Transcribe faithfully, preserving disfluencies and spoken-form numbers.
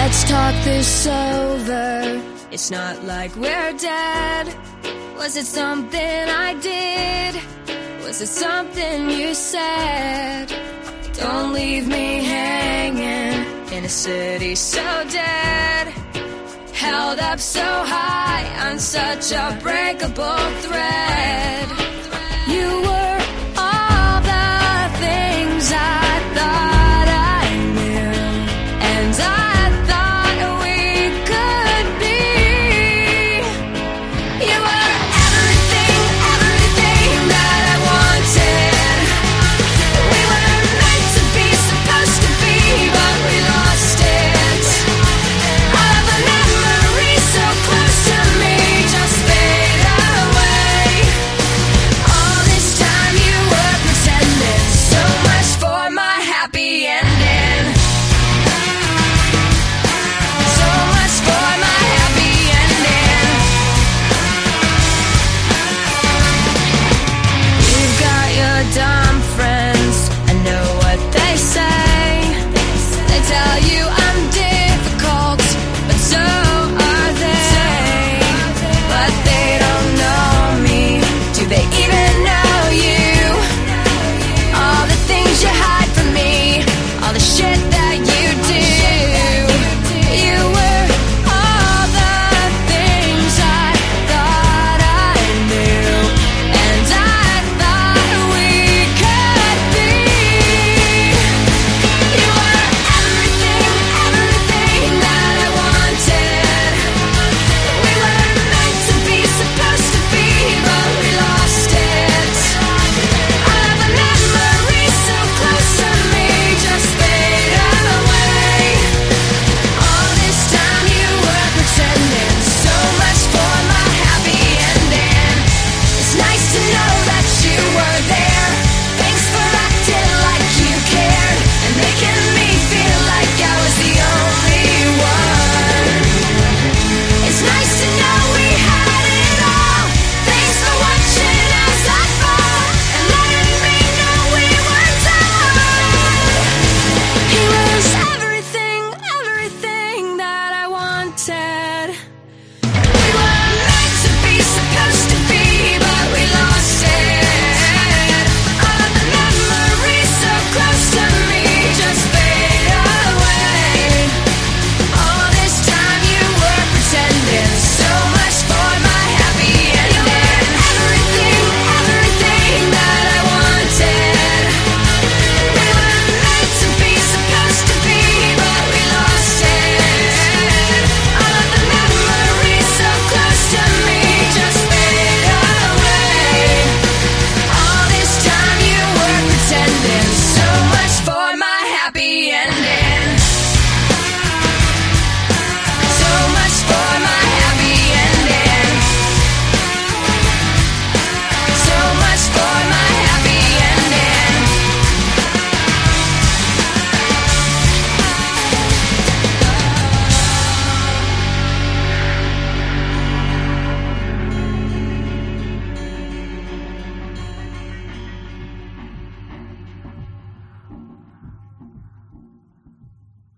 Let's talk this over. It's not like we're dead. Was it something I did? Was it something you said? Don't leave me hanging in a city so dead, held up so high on such a breakable thread. You were all the things I thought